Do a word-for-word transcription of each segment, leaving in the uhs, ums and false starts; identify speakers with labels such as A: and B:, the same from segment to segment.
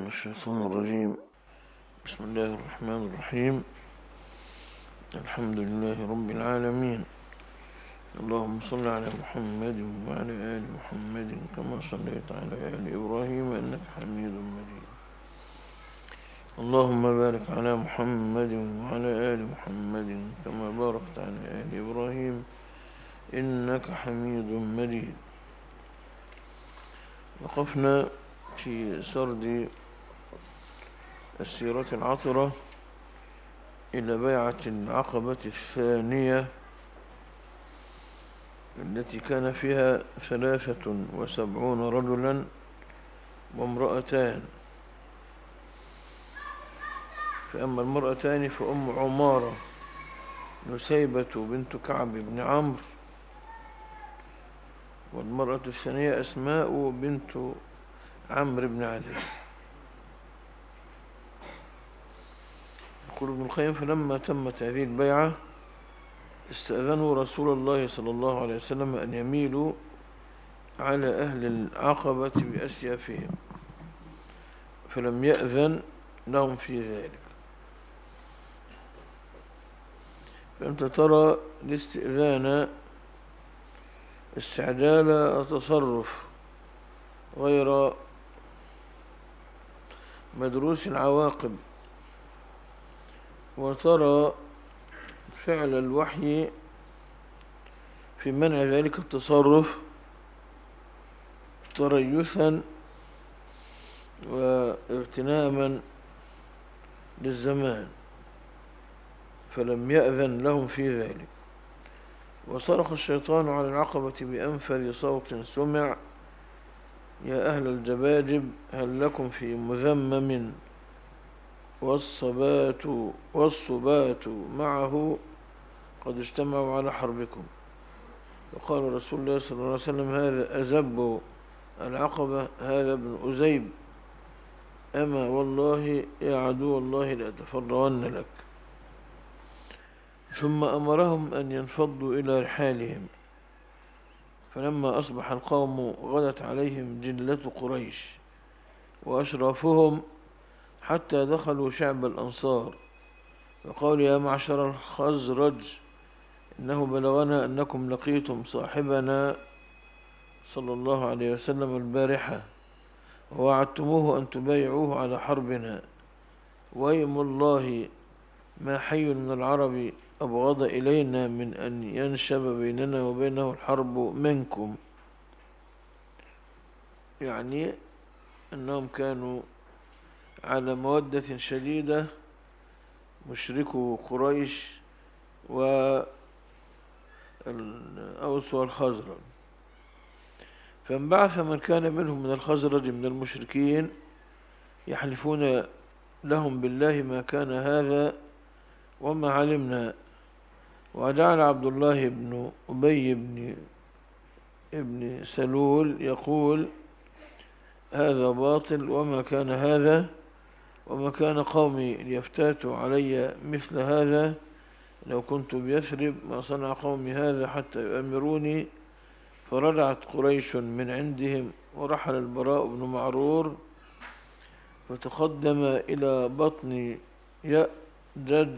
A: من الشيطان الرجيم. بسم الله الرحمن الرحيم. الحمد لله رب العالمين. اللهم صل على محمد وعلى آل محمد كما صليت على آل إبراهيم إنك حميد مجيد. اللهم بارك على محمد وعلى آل محمد كما باركت على آل إبراهيم إنك حميد مجيد. وقفنا في سرد السيرة العطرة إلى بيعة العقبة الثانية التي كان فيها ثلاثة وسبعون رجلا وامرأتان. فأما المرأتان فأم عمارة نسيبة بنت كعب بن عمرو، والمرأة الثانية أسماء بنت عمرو بن علي. يقول ابن القيم: فلما تمت هذه البيعة استأذنوا رسول الله صلى الله عليه وسلم أن يميلوا على أهل العقبة بأسيافهم، فلم يأذن لهم في ذلك. فأنت ترى الاستئذان استعجال تصرف غير مدروس العواقب، وترى فعل الوحي في منع ذلك التصرف تريثا واغتناما للزمان، فلم يأذن لهم في ذلك. وصرخ الشيطان على العقبة بأنفذ صوت سمع: يا أهل الجباجب هل لكم في مذمم والصبات والصبات معه قد اجتمعوا على حربكم. وقال رسول الله صلى الله عليه وسلم: هذا أزب العقبة، هذا ابن أزيب، أما والله يا عدو الله لأتفرغن لك. ثم أمرهم أن ينفضوا إلى رحالهم. فلما أصبح القوم غدت عليهم جلة قريش وأشرافهم حتى دخلوا شعب الأنصار، فقالوا: يا معشر الخزرج إنه بلغنا أنكم لقيتم صاحبنا صلى الله عليه وسلم البارحة ووعدتموه أن تبايعوه على حربنا، وأيم الله ما حي من العرب أبغض إلينا من أن ينشب بيننا وبينه الحرب منكم. يعني أنهم كانوا على مودة شديدة مشركو قريش وأوس والخزرج. فانبعث من كان منهم من الخزرج من المشركين يحلفون لهم بالله ما كان هذا وما علمنا. وجعل عبد الله بن أبي بن ابن سلول يقول: هذا باطل وما كان هذا، وما كان قومي ليفتاتوا علي مثل هذا، لو كنت بيثرب ما صنع قومي هذا حتى يؤمروني. فرجعت قريش من عندهم ورحل البراء بن معرور فتقدم إلى بطن يأجج،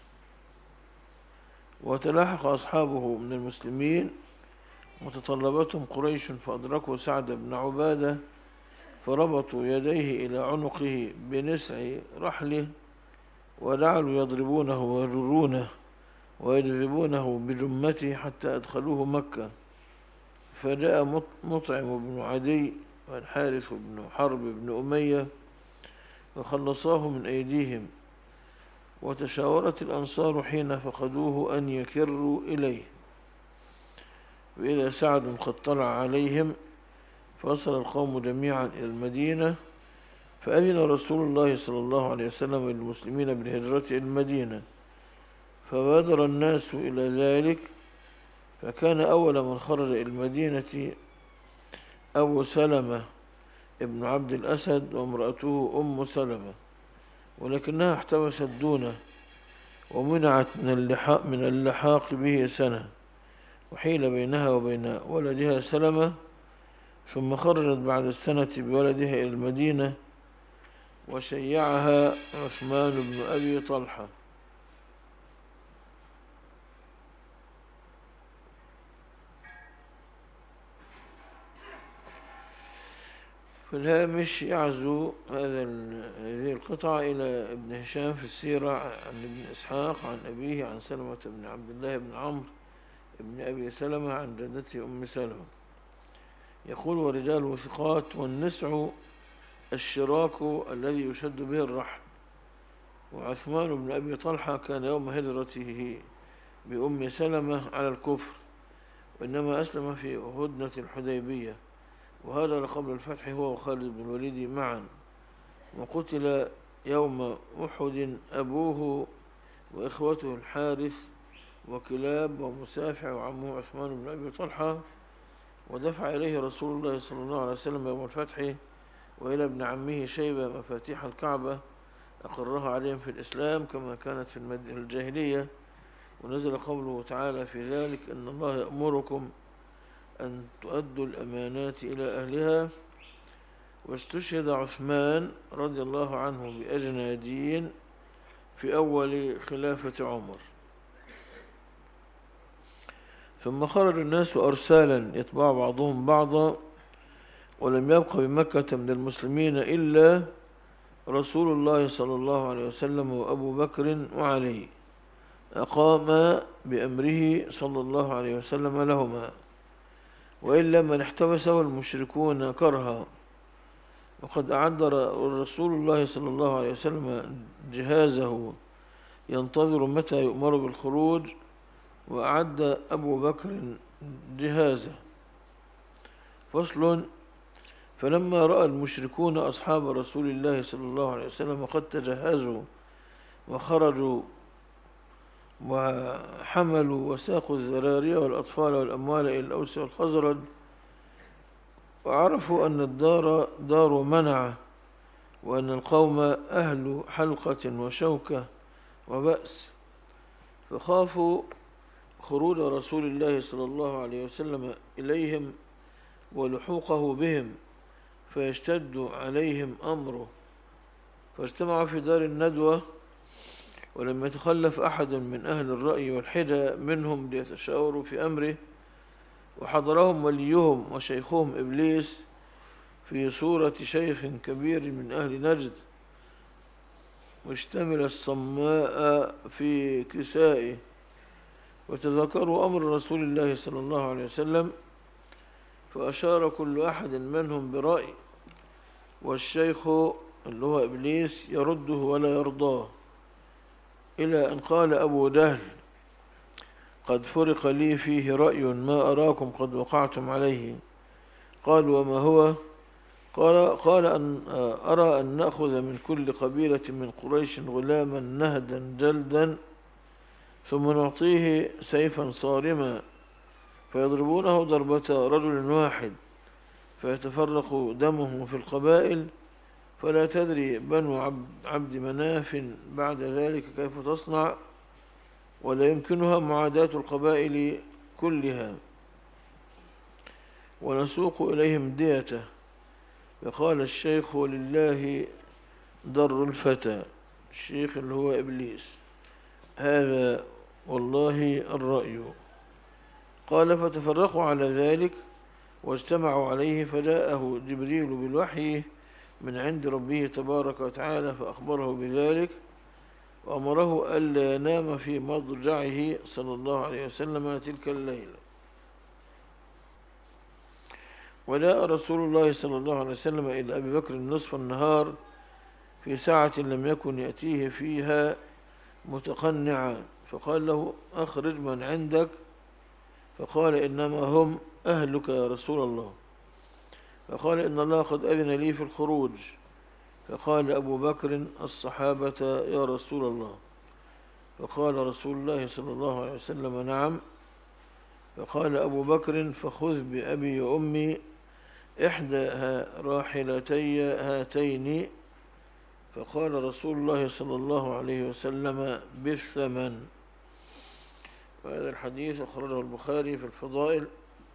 A: وتلاحق أصحابه من المسلمين وتطلبتهم قريش، فأدركوا سعد بن عبادة فربطوا يديه إلى عنقه بنسع رحله وجعلوا يضربونه ويجرونه ويجذبونه بجمته حتى أدخلوه مكة. فجاء مطعم بن عدي والحارث بن حرب بن أمية وخلصاه من أيديهم. وتشاورت الأنصار حين فقدوه أن يكروا إليه، وإذا سعد قد طلع عليهم فوصل القوم جميعا إلى المدينة. فأذن رسول الله صلى الله عليه وسلم للمسلمين بالهجرة إلى المدينة، فبادر الناس إلى ذلك. فكان أول من خرج إلى المدينة أبو سلمة ابن عبد الأسد وامرأته أم سلمة، ولكنها احتبست دونه ومنعت من اللحاق, من اللحاق به سنة، وحيل بينها وبين ولدها سلمة. ثم خرجت بعد السنة بولدها إلى المدينة، وشيعها عثمان بن أبي طلحة. في الهامش يعزو هذا هذه القطعة إلى ابن هشام في السيرة عن ابن إسحاق عن أبيه عن سلمة بن عبد الله بن عمرو ابن أبي سلمة عن جدته أم سلمة. يقول: ورجاله ثقات، والنسع الشراك الذي يشد به الرحل. وعثمان بن أبي طلحة كان يوم هجرته بأم سلمة على الكفر، وإنما أسلم في هدنة الحديبية، وهذا قبل الفتح هو وخالد بن الوليد معا. وقتل يوم أحد أبوه وإخوته الحارث وكلاب ومسافع وعمه عثمان بن أبي طلحة. ودفع إليه رسول الله صلى الله عليه وسلم يوم الفتح وإلى ابن عمه شيبة مفاتيح الكعبة أقرها عليهم في الإسلام كما كانت في الجاهلية. ونزل قوله تعالى في ذلك: إن الله يأمركم أن تؤدوا الأمانات إلى أهلها. واستشهد عثمان رضي الله عنه بأجنادين في أول خلافة عمر. ثم خرج الناس أرسالا يتبع بعضهم بعضا، ولم يبق بمكة من المسلمين إلا رسول الله صلى الله عليه وسلم وأبو بكر وعلي، أقام بأمره صلى الله عليه وسلم لهما، وإلا من احتبسه المشركون كرها. وقد أعد رسول الله صلى الله عليه وسلم جهازه ينتظر متى يؤمر بالخروج، وأعد أبو بكر جهازه. فصل: فلما رأى المشركون أصحاب رسول الله صلى الله عليه وسلم قد تجهزوا وخرجوا وحملوا وساقوا الذراري والأطفال والأموال إلى الأوس والخزرج، وعرفوا أن الدار دار منع، وأن القوم أهل حلقة وشوكة وبأس، فخافوا خروج رسول الله صلى الله عليه وسلم إليهم ولحوقه بهم فيشتد عليهم أمره. فاجتمعوا في دار الندوة، ولم يتخلف أحد من أهل الرأي والحدى منهم ليتشاوروا في أمره. وحضرهم وليهم وشيخهم إبليس في صورة شيخ كبير من أهل نجد، مشتمل الصماء في كسائه. وتذكروا أمر رسول الله صلى الله عليه وسلم، فأشار كل أحد منهم برأي، والشيخ اللي هو إبليس يرده ولا يرضاه، إلى أن قال أبو جهل: قد فرق لي فيه رأي ما أراكم قد وقعتم عليه. قال: وما هو؟ قال, قال أن أرى أن نأخذ من كل قبيلة من قريش غلاما نهدا جلدا، ثم نعطيه سيفا صارما فيضربونه ضربة رجل واحد، فيتفرق دمه في القبائل، فلا تدري بنو عبد مناف بعد ذلك كيف تصنع، ولا يمكنها معاداة القبائل كلها، ونسوق إليهم ديته. فقال الشيخ: ولله در الفتى، الشيخ اللي هو إبليس، هذا والله الرأي. قال: فتفرقوا على ذلك واجتمعوا عليه، فجاءه جبريل بالوحي من عند ربه تبارك وتعالى فأخبره بذلك، وأمره ألا ينام في مضجعه صلى الله عليه وسلم تلك الليلة. وجاء رسول الله صلى الله عليه وسلم إلى أبي بكر نصف النهار في ساعة لم يكن يأتيه فيها متقنعا، فقال له: أخرج من عندك. فقال: إنما هم أهلك يا رسول الله. فقال: إن الله قد أذن لي في الخروج. فقال أبو بكر: الصحابة يا رسول الله. فقال رسول الله صلى الله عليه وسلم: نعم. فقال أبو بكر: فخذ بأبي وأمي إحدى راحلتي هاتين. فقال رسول الله صلى الله عليه وسلم: بالثمن. وهذا الحديث أخرجه البخاري في الفضائل.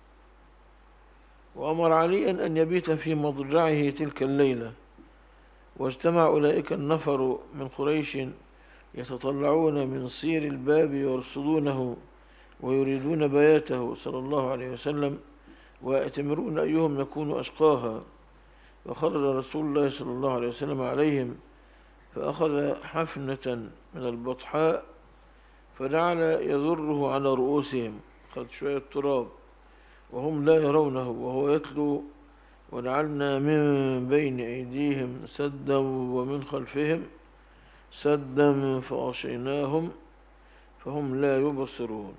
A: وأمر عليا أن يبيت في مضجعه تلك الليلة، واجتمع أولئك النفر من قريش يتطلعون من صير الباب يرصدونه ويريدون بياته صلى الله عليه وسلم، ويأتمرون أيهم يكون أشقاها. وخرج رسول الله صلى الله عليه وسلم عليهم فأخذ حفنة من البطحاء فجعل يذره على رؤوسهم، خد شوية تراب وهم لا يرونه وهو يتلو: وجعلنا من بين أيديهم سدا ومن خلفهم سدا فأغشيناهم فهم لا يبصرون.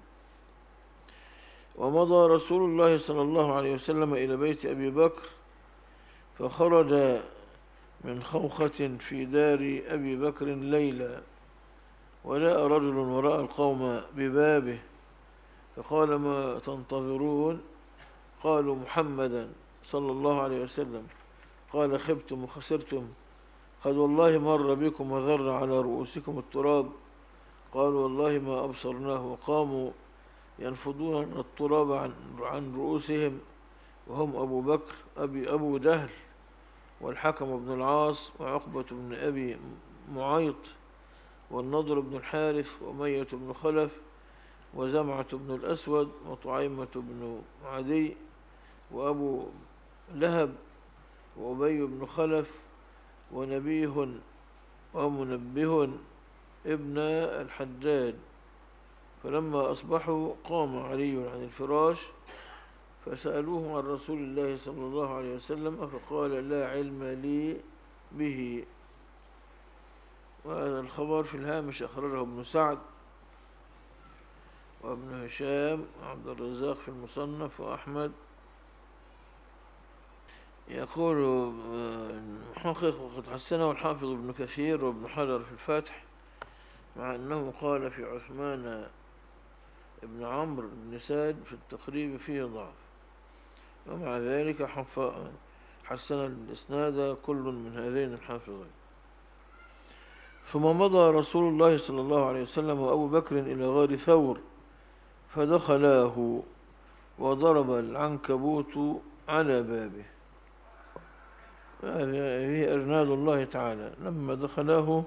A: ومضى رسول الله صلى الله عليه وسلم إلى بيت أبي بكر فخرج من خوخة في دار أبي بكر ليلا، وجاء رجل ورأى القوم ببابه فقال: ما تنتظرون؟ قالوا: محمدا صلى الله عليه وسلم. قال: خبتم وخسرتم، قد والله مر بكم وذر على رؤوسكم التراب. قالوا: والله ما أبصرناه. وقاموا ينفضون التراب عن, عن رؤوسهم وهم أبو بكر أبي أبو جهل والحكم بن العاص وعقبة بن أبي معيط والنضر بن الحارث وأمية بن خلف وزمعة بن الأسود وطعيمة بن عدي وأبو لهب وأبي بن خلف ونبيه ومنبه ابن الحجاج. فلما أصبحوا قام علي عن الفراش فسألوه عن رسول الله صلى الله عليه وسلم فقال: لا علم لي به. وهذا الخبر في الهامش أخرجه ابن سعد وابن هشام وعبد الرزاق في المصنف وأحمد. يقول المحقق: وقد حسنه الحافظ ابن كثير وابن حجر في الفتح، مع أنه قال في عثمان ابن عمرو بن سعد في التقريب فيه ضعف، ومع ذلك حسن الإسناد كل من هذين الحافظين. ثم مضى رسول الله صلى الله عليه وسلم وأبو بكر إلى غار ثور فدخلاه وضرب العنكبوت على بابه. هذه أجناد الله تعالى، لما دخلاه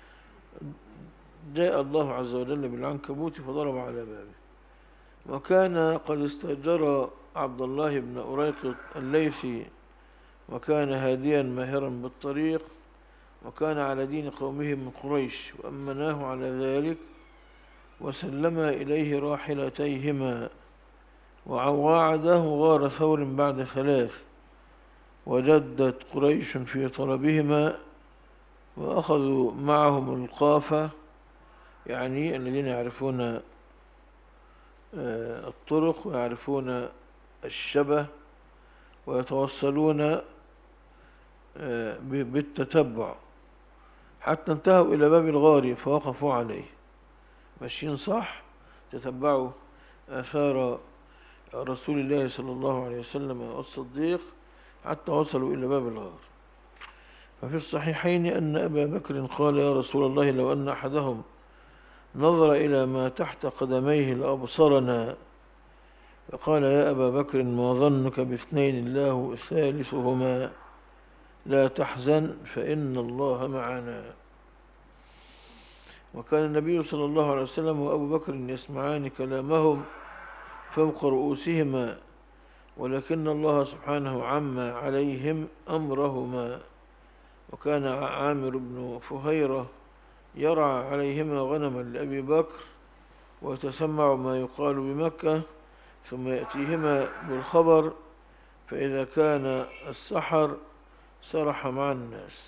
A: جاء الله عز وجل بالعنكبوت فضرب على بابه. وكان قد استأجر عبد الله بن أريقط الليثي، وكان هاديا ماهرا بالطريق، وكان على دين قومه من قريش، وأمناه على ذلك وسلما إليه راحلتيهما، وواعده غار ثور بعد ثلاث، وجدت قريش في طلبهما وأخذوا معهم القافة، يعني الذين يعرفون الطرق ويعرفون الشبه ويتوصلون بالتتبع، حتى انتهوا إلى باب الغار فوقفوا عليه ماشيين صح، تتبعوا آثار رسول الله صلى الله عليه وسلم والصديق حتى وصلوا إلى باب الغار. ففي الصحيحين أن أبا بكر قال: يا رسول الله، لو أن أحدهم نظر إلى ما تحت قدميه لأبصرنا. فقال: يا أبا بكر، ما ظنك باثنين الله ثالثهما، لا تحزن فإن الله معنا. وكان النبي صلى الله عليه وسلم وأبو بكر يسمعان كلامهم فوق رؤوسهما، ولكن الله سبحانه عم عليهم أمرهما. وكان عامر بن فهيرة يرعى عليهما غنما لأبي بكر ويتسمع ما يقال بمكة، ثم يأتيهما بالخبر، فإذا كان السحر سرح مع الناس.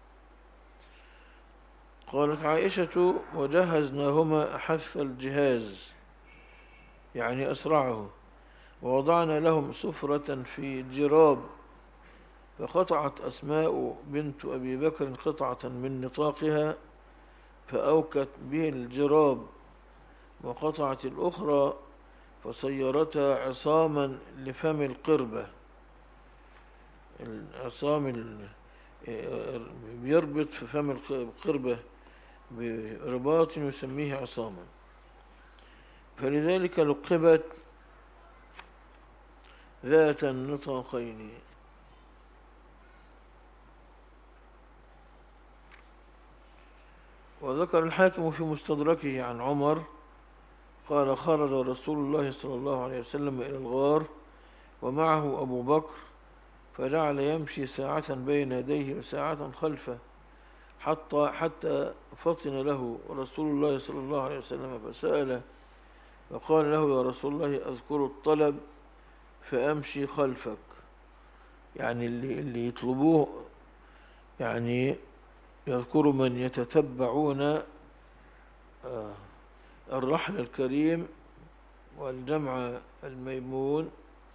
A: قالت عائشة: وجهزناهما أحث الجهاز، يعني أسرعه، ووضعنا لهم سفرة في جراب، فقطعت أسماء بنت أبي بكر قطعة من نطاقها فأوكت به الجراب، وقطعت الأخرى فصيرتها عصاما لفم القربة. العصام بيربط في فم القربة برباط يسميه عصاما، فلذلك لقبت ذات النطاقين. وذكر الحاكم في مستدركه عن عمر قال خرج رسول الله صلى الله عليه وسلم إلى الغار ومعه أبو بكر، فجعل يمشي ساعة بين يديه وساعة خلفه حتى حتى فطن له رسول الله صلى الله عليه وسلم فسأله، فقال له يا رسول الله أذكر الطلب فأمشي خلفك. يعني اللي, اللي يطلبوه يعني يذكر من يتتبعون الرحل الكريم والجمع الميمون،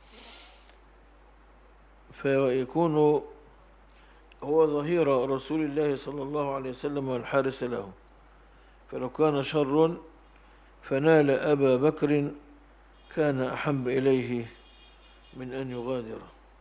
A: فيكون هو ظهير رسول الله صلى الله عليه وسلم والحارس له، فلو كان شر فنال أبا بكر كان أحب إليه من أن يغادر.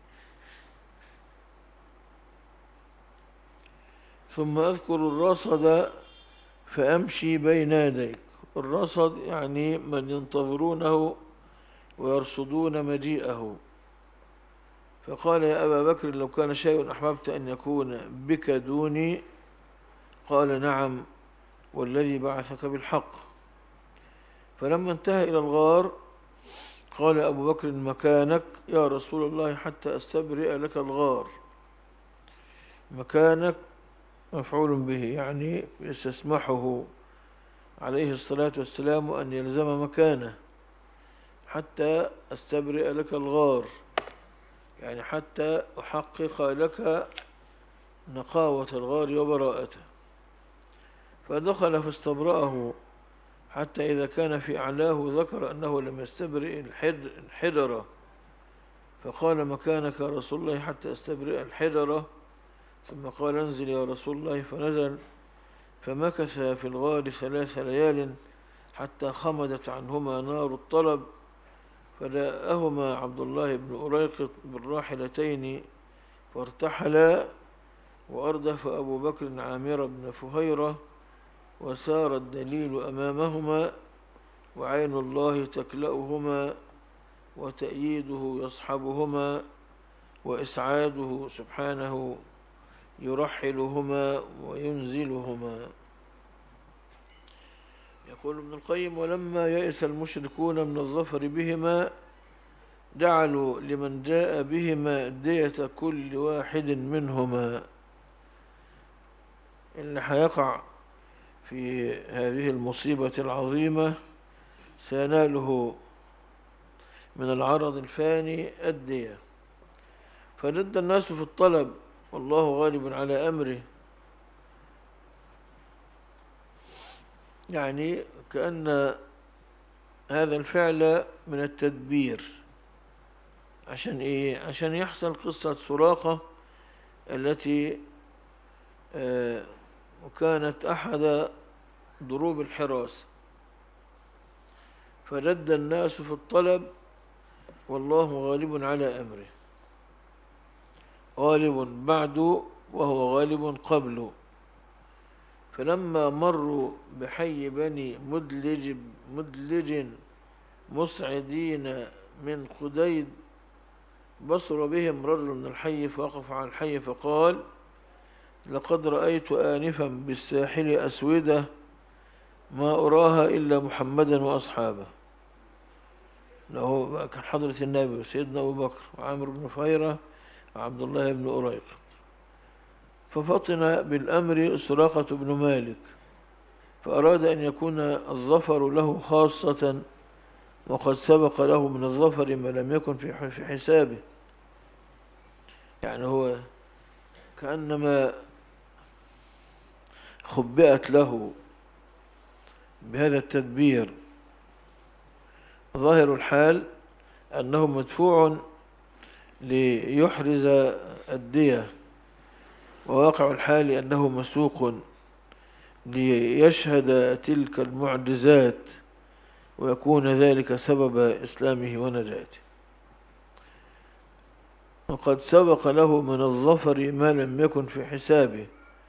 A: ثم أذكر الرصد فأمشي بين يديك. الرصد يعني من ينتظرونه ويرصدون مجيئه. فقال يا أبا بكر لو كان شيء أحببت أن يكون بك دوني؟ قال نعم والذي بعثك بالحق. فلما انتهى إلى الغار قال أبو بكر مكانك يا رسول الله حتى أستبرئ لك الغار. مكانك مفعول به، يعني يستسمحه عليه الصلاة والسلام أن يلزم مكانه حتى أستبرئ لك الغار، يعني حتى أحقق لك نقاوة الغار وبراءته. فدخل فاستبرأه حتى إذا كان في أعلاه ذكر أنه لم يستبرئ الحجرة، فقال مكانك يا رسول الله حتى أستبرئ الحجرة. ثم قال انزل يا رسول الله، فنزل فمكث في الغار ثلاث ليال حتى خمدت عنهما نار الطلب، فجاءهما عبد الله بن أريقط بالراحلتين فارتحلا، وأردف أبو بكر عامر بن فهيرة، وسار الدليل أمامهما، وعين الله تكلأهما، وتأييده يصحبهما، وإسعاده سبحانه يرحلهما وينزلهما. يقول ابن القيم ولما يئس المشركون من الظفر بهما جعلوا لمن جاء بهما دية كل واحد منهما. اللي حيقع في هذه المصيبة العظيمة سيناله من العرض الفاني الدية. فجد الناس في الطلب والله غالب على أمره، يعني كأن هذا الفعل من التدبير. عشان إيه؟ عشان يحصل قصة سراقة التي آه وكانت أحد ضروب الحراس. فجد الناس في الطلب والله غالب على أمره، غالب بعد وهو غالب قبل. فلما مروا بحي بني مدلج, مدلج مسعدين من قديد بصر بهم رجل من الحي فوقف على الحي فقال لقد رأيت آنفا بالساحل أسودة ما أراها إلا محمدا وأصحابه. له كان حضرة النبي وسيدنا أبو بكر وعامر بن فهيرة وعبد الله بن أريق. ففطن بالأمر سراقة بن مالك، فأراد أن يكون الظفر له خاصة، وقد سبق له من الظفر ما لم يكن في حسابه. يعني هو كأنما خبئت له بهذا التدبير. ظاهر الحال أنه مدفوع ليحرز الدية، وواقع الحال أنه مسوق ليشهد تلك المعجزات ويكون ذلك سبب إسلامه ونجاته. وقد سبق له من الظفر ما لم يكن في حسابه.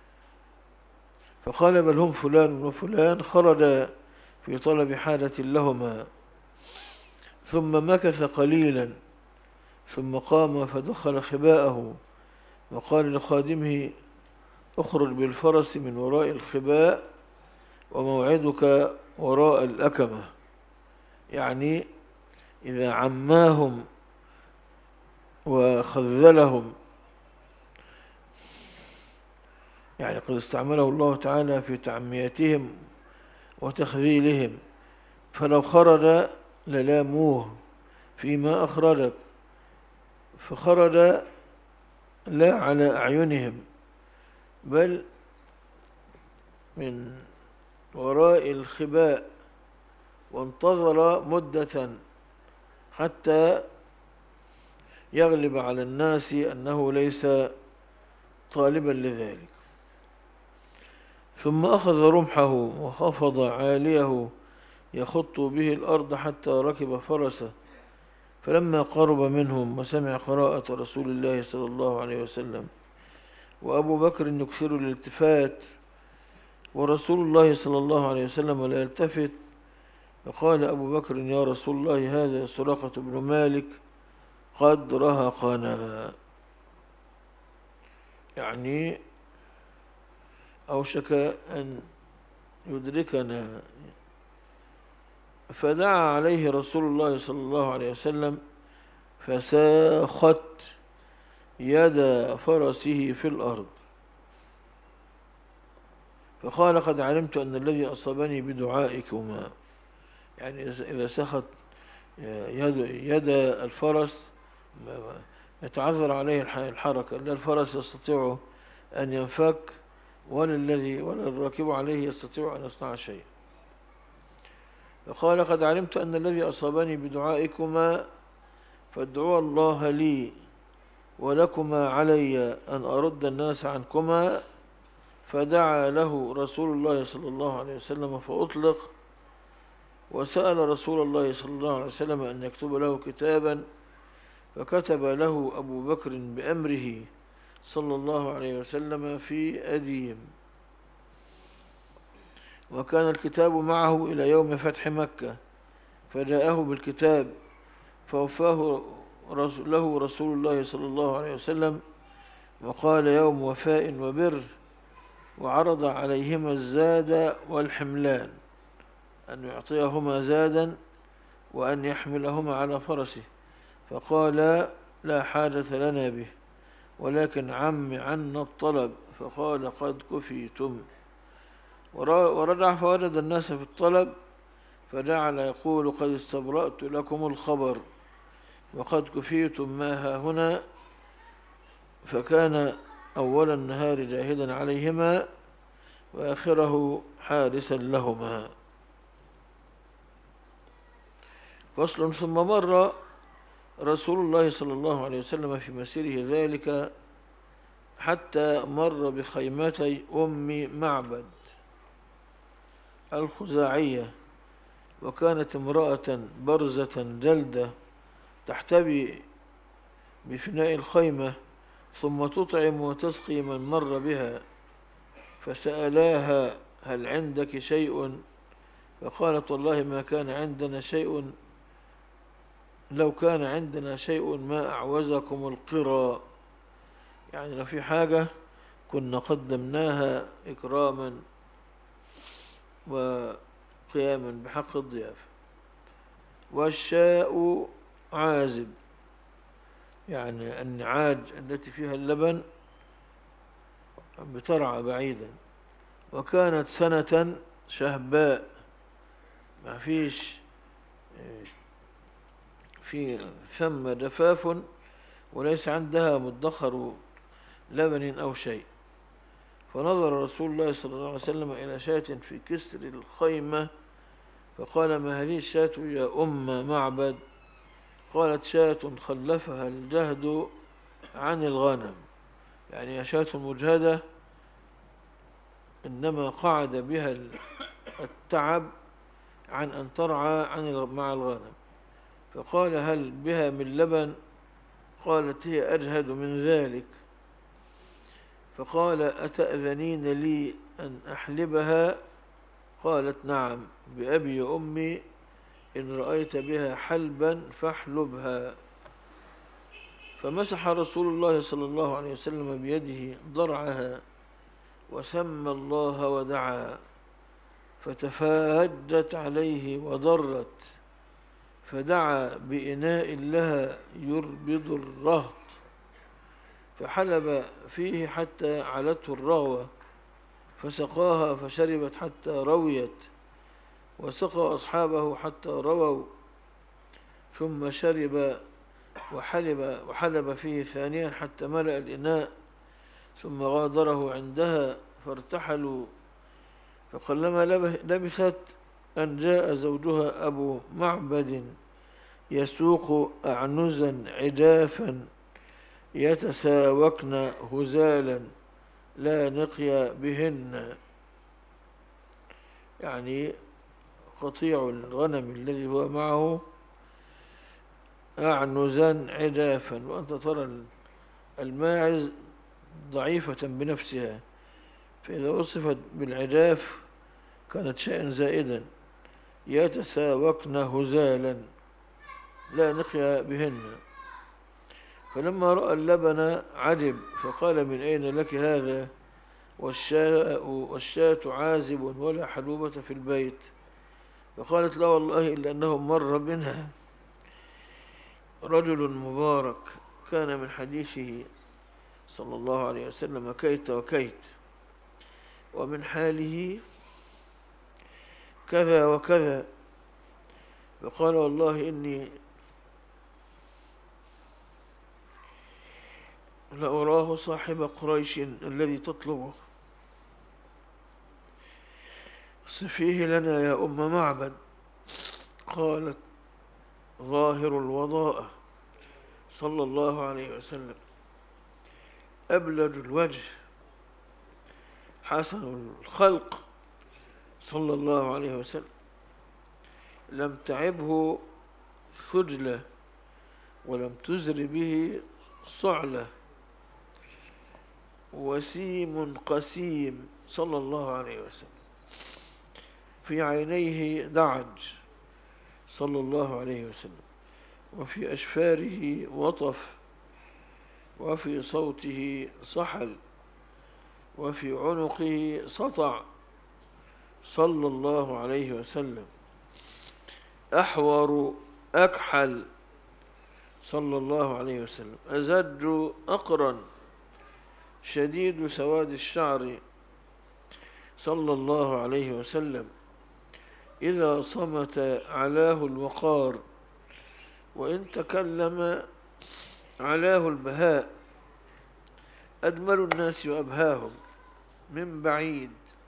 A: فقال بل هم فلان وفلان خرج في طلب حاجة لهما، ثم مكث قليلا ثم قام فدخل خباءه وقال لخادمه اخرج بالفرس من وراء الخباء وموعدك وراء الأكمة. يعني إذا عماهم وخذلهم، يعني قد استعمله الله تعالى في تعميتهم وتخذيلهم، فلو خرج للاموه فيما أخرجك، فخرج لا على أعينهم بل من وراء الخباء، وانتظر مدة حتى يغلب على الناس أنه ليس طالبا لذلك. ثم أخذ رمحه وخفض عاليه يخط به الأرض حتى ركب فرسه، فلما قرب منهم وسمع قراءة رسول الله صلى الله عليه وسلم وأبو بكر يكثر الالتفات ورسول الله صلى الله عليه وسلم لا يلتفت، فقال أبو بكر: يا رسول الله، هذا سراقة بن مالك قد رهقنا، يعني أوشك أن يدركنا. فدعا عليه رسول الله صلى الله عليه وسلم فساخت يد فرسه في الأرض، فقال: قد علمت أن الذي أصابني بدعائكما. يعني إذا سخت يد, يد الفرس يتعذر عليه الحركة، لا الفرس يستطيع أن ينفك ولا الذي ولا الراكب عليه يستطيع أن يصنع شيء. فقال: قد علمت أن الذي أصابني بدعائكما فادعوا الله لي ولكما علي أن أرد الناس عنكما. فدعا له رسول الله صلى الله عليه وسلم فأطلق، وسأل رسول الله صلى الله عليه وسلم أن يكتب له كتابا، فكتب له أبو بكر بأمره صلى الله عليه وسلم في أديم، وكان الكتاب معه إلى يوم فتح مكة، فجاءه بالكتاب فوفاه له رسول الله صلى الله عليه وسلم وقال: يوم وفاء وبر، وعرض عليهما الزاد والحملان، أن يعطيهما زادا وأن يحملهما على فرسه، فقال: لا حاجة لنا به، ولكن عم عنا الطلب. فقال: قد كفيتم. ورجع فوجد الناس في الطلب، فجعل يقول: قد استبرأت لكم الخبر وقد كفيتم ما ها هنا. فكان أول النهار جاهدا عليهما وآخره حارسا لهما. فصل. ثم مر رسول الله صلى الله عليه وسلم في مسيره ذلك حتى مر بخيمتي أم معبد الخزاعية، وكانت امرأة برزة جلدة تحتبي بفناء الخيمة، ثم تطعم وتسقي من مر بها، فسألاها: هل عندك شيء؟ فقالت: والله ما كان عندنا شيء، لو كان عندنا شيء ما أعوزكم القرى، يعني لو في حاجة كنا قدمناها إكراما وقياما بحق الضيافة. والشاء عازب، يعني النعاج التي فيها اللبن بترعى بعيدا. وكانت سنة شهباء، ما فيش في ثم جفاف وليس عندها مدخر لبن أو شيء. فنظر رسول الله صلى الله عليه وسلم إلى شاة في كسر الخيمة، فقال: ما هذه الشاة يا أم معبد؟ قالت: شاة خلفها الجهد عن الغنم، يعني شاة مجهدة إنما قعد بها التعب عن أن ترعى عن مع الغنم. فقال: هل بها من لبن؟ قالت: هي أجهد من ذلك. فقال: أتأذنين لي أن أحلبها؟ قالت: نعم، بأبي أمي، إن رأيت بها حلبا فاحلبها. فمسح رسول الله صلى الله عليه وسلم بيده ضرعها وسمى الله ودعا، فتفادت عليه وضرت، فدعا بإناء لها يربض الرهط، فحلب فيه حتى علته الرغوة، فسقاها فشربت حتى رويت، وسقى أصحابه حتى رووا، ثم شرب وحلب, وحلب فيه ثانيا حتى ملأ الإناء، ثم غادره عندها فارتحلوا. فقلما لبثت أن جاء زوجها أبو معبد يسوق أعنزا عجافا يتساوكن هزالا لا نقي بهن، يعني قطيع الغنم الذي هو معه أعنزا عجافا. وأنت ترى الماعز ضعيفة بنفسها، فإذا وصفت بالعجاف كانت شيئا زائدا. يتساوكن هزالا لا نقي بهن. فلما رأى اللبن عجب، فقال من أين لك هذا؟ والشاة, والشاة عازب ولا حلوبة في البيت. فقالت لا والله إلا أنه مر بنا رجل مبارك كان من حديثه صلى الله عليه وسلم كيت وكيت، ومن حاله كذا وكذا. فقال والله إني لأراه صاحب قريش الذي تطلبه، صفيه لنا يا أم معبد. قالت ظاهر الوضاء صلى الله عليه وسلم، أبلج الوجه، حسن الخلق صلى الله عليه وسلم، لم تعبه فجلة ولم تزر به صعلة، وسيم قسيم صلى الله عليه وسلم، في عينيه دعج صلى الله عليه وسلم، وفي أشفاره وطف، وفي صوته صحل، وفي عنقه سطع صلى الله عليه وسلم، أحور أكحل صلى الله عليه وسلم، أزج أقرن، شديد سواد الشعر صلى الله عليه وسلم، إذا صمت علاه الوقار، وإن تكلم علاه البهاء، أجمل الناس وأبهاهم من بعيد،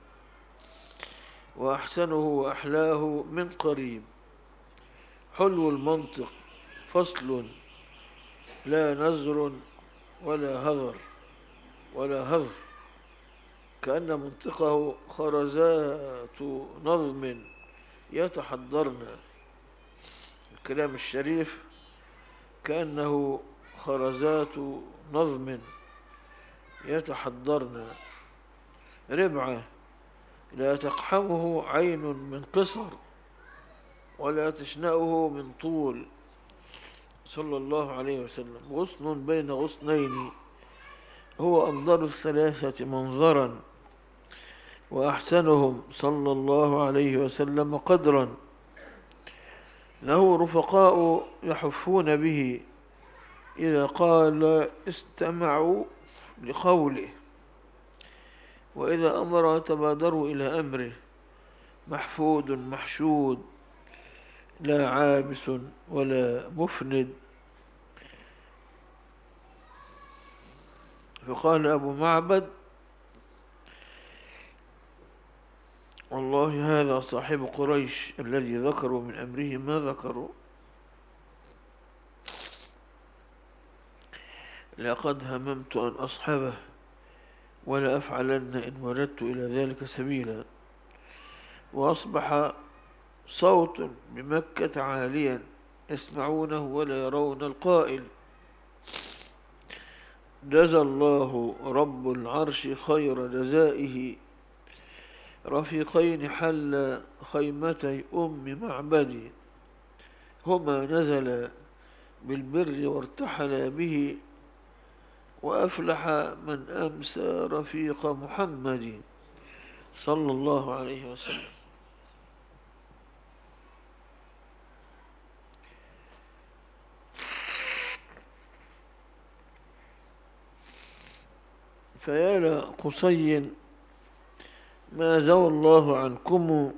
A: وأحسنه وأحلاه من قريب، حلو المنطق فصل، لا نزر ولا هذر ولا هذر، كأن منطقه خرزات نظم يتحضرن. الكلام الشريف كأنه خرزات نظم يتحضرن، ربعة لا تقحمه عين من قصر ولا تشنأه من طول صلى الله عليه وسلم، غصن بين غصنين، هو أفضل الثلاثة منظرا، وأحسنهم صلى الله عليه وسلم قدرا، له رفقاء يحفون به إذا قال استمعوا لقوله، وإذا أمر تبادروا إلى أمره، محفود محشود، لا عابس ولا مفند. فقال أبو معبد والله هذا صاحب قريش الذي ذكروا من أمره ما ذكروا، لقد هممت أن أصحبه ولا أفعلن إن وجدت إلى ذلك سبيلا. وأصبح صوت بمكة عاليا يسمعونه ولا يرون القائل، جزى الله رب العرش خير جزائه، رفيقين حل خيمتي أم معبد، هما نزل بالبر وارتحل به، وأفلح من أمسى رفيق محمد صلى الله عليه وسلم. فيا لقصي ما زوى الله عنكم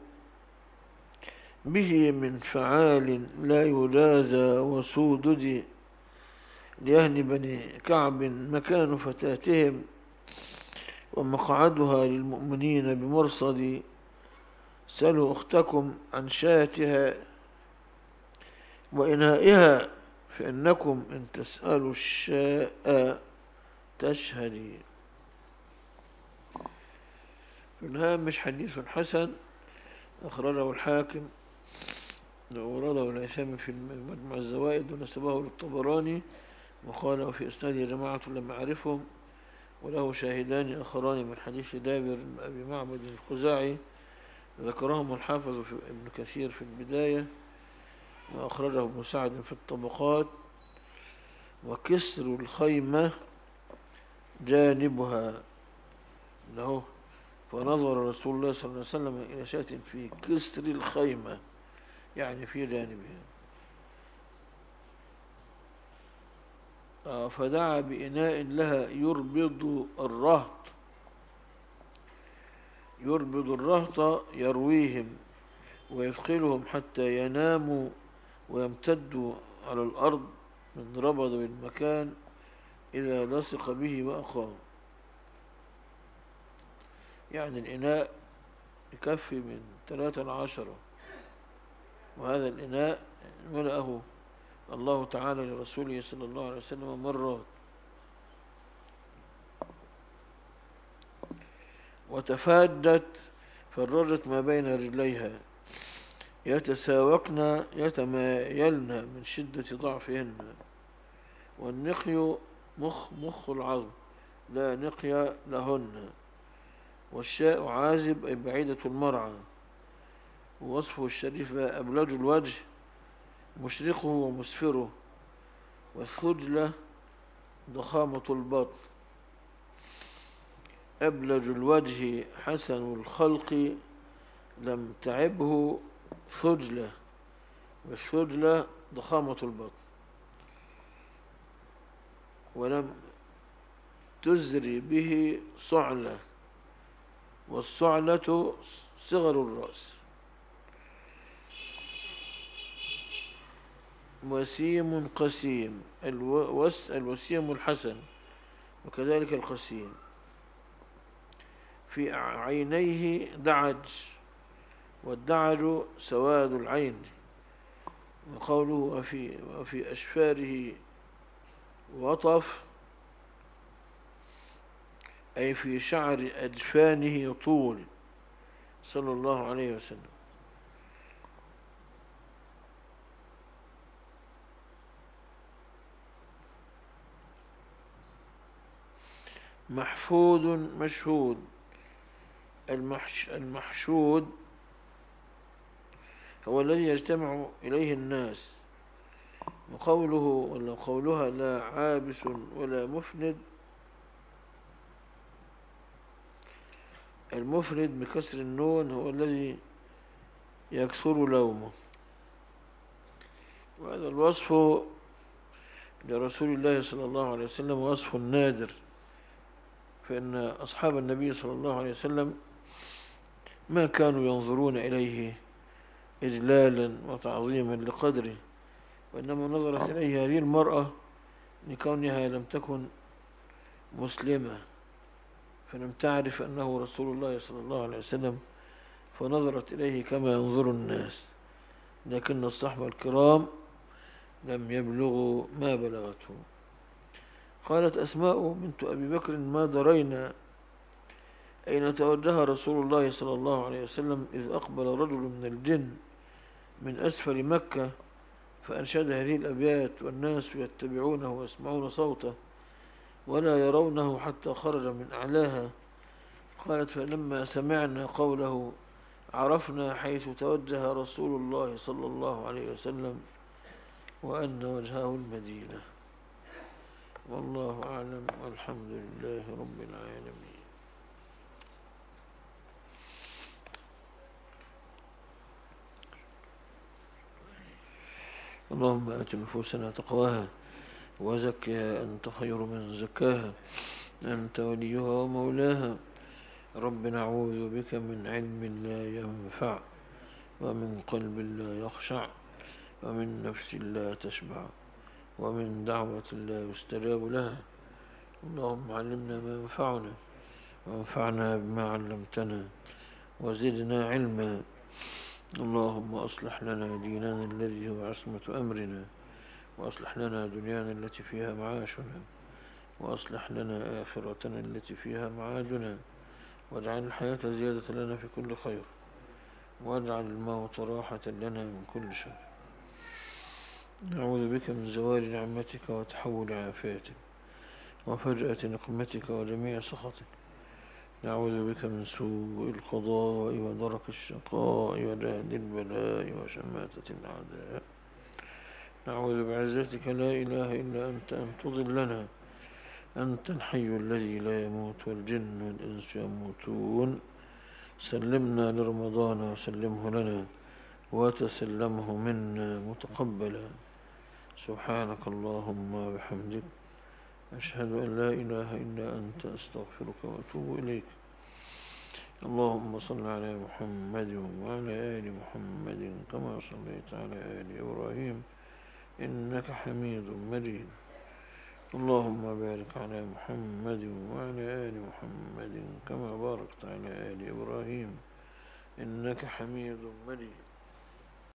A: به من فعال لا يجازى وسودد لأهل بني كعب مكان فتاتهم ومقعدها للمؤمنين بمرصد سلوا أختكم عن شاتها وإنائها فإنكم إن تسألوا الشاء تشهدي. في الهامش حديث حسن أخرجه الحاكم وورده الهيثمي في مجمع الزوائد ونسبه للطبراني وقال وفي إسناده جماعة لم أعرفهم وله شاهدان آخران من حديث جابر بن أبي معبد الخزاعي ذكرهم الحافظ في ابن كثير في البداية وأخرجه ابن سعد في الطبقات. وكسر الخيمة جانبها له فنظر رسول الله صلى الله عليه وسلم إلى شاة في كسر الخيمة يعني في جانبها فدعا بإناء لها يربض الرهط يربض الرهط يرويهم ويثقلهم حتى يناموا ويمتدوا على الأرض من ربض بالمكان إذا لصق به وأقام. يعني الإناء يكفي من ثلاثة لعشرة وهذا الإناء ملأه الله تعالى لرسوله صلى الله عليه وسلم مرات. وتفادت فرجت ما بين رجليها يتساوقن يتمايلن من شدة ضعفهن. والنقي مخ مخ العظم لا نقي لهن. والشاء عازب أي بعيدة المرعى. ووصفه الشريف أبلج الوجه مشرقه ومسفره. والثجلة ضخامة البطن. أبلج الوجه حسن الخلق لم تعبه ثجلة. والثجلة ضخامة البطن. ولم تزري به صعلة. والصعلة صغر الرأس. وسيم قسيم الوس الوسيم الحسن وكذلك القسيم. في عينيه دعج والدعج سواد العين. وقوله وفي, وفي أشفاره وطف أي في شعر أجفانه طول صلى الله عليه وسلم. محفود مشهود. المحش المحشود هو الذي يجتمع إليه الناس. وقوله ولا قولها لا عابس ولا مفند. المفرد بكسر النون هو الذي يكثر لومه. وهذا الوصف لرسول الله صلى الله عليه وسلم وصف نادر فإن أصحاب النبي صلى الله عليه وسلم ما كانوا ينظرون إليه إجلالا وتعظيما لقدره وإنما نظرت إليه هذه المرأة لكونها لم تكن مسلمة فلم تعرف أنه رسول الله صلى الله عليه وسلم فنظرت إليه كما ينظر الناس. لكن الصحابة الكرام لم يبلغوا ما بلغته. قالت أسماء بنت أبي بكر ما درينا أين توجه رسول الله صلى الله عليه وسلم إذ أقبل رجل من الجن من أسفل مكة فأنشد هذه الأبيات والناس يتبعونه ويسمعون صوته ولا يرونه حتى خرج من أعلاها. قالت فلما سمعنا قوله عرفنا حيث توجه رسول الله صلى الله عليه وسلم وأن وجهه المدينة. والله أعلم والحمد لله رب العالمين. اللهم آت نفوسنا تقواها وزكها أنت خير من زكاها أنت وليها ومولاها. رب نعوذ بك من علم لا ينفع، ومن قلب لا يخشع، ومن نفس لا تشبع، ومن دعوة لا يستجاب لها. اللهم علمنا ما ينفعنا، وانفعنا بما علمتنا، وزدنا علما. اللهم أصلح لنا ديننا الذي هو عصمة أمرنا، وأصلح لنا دنيانا التي فيها معاشنا، وأصلح لنا آخرتنا التي فيها معادنا، واجعل الحياة زيادة لنا في كل خير، واجعل الموت راحة لنا من كل شر. نعوذ بك من زوال نعمتك وتحول عافيتك وفجأة نقمتك وجميع سخطك. نعوذ بك من سوء القضاء ودرك الشقاء وجهد البلاء وشماتة الأعداء. نعوذ بعزتك لا إله إلا أنت أن تضلنا. أنت الحي الذي لا يموت، والجن والإنس يموتون. سلمنا لرمضان وسلمه لنا، وتسلمه منا متقبلا. سبحانك اللهم وبحمدك، أشهد أن لا إله إلا أنت، أستغفرك وأتوب إليك. اللهم صل على محمد وعلى آل محمد كما صليت على آل إبراهيم إنك حميد مجيد. اللهم بارك على محمد وعلى آل محمد كما باركت على آل إبراهيم إنك حميد مجيد.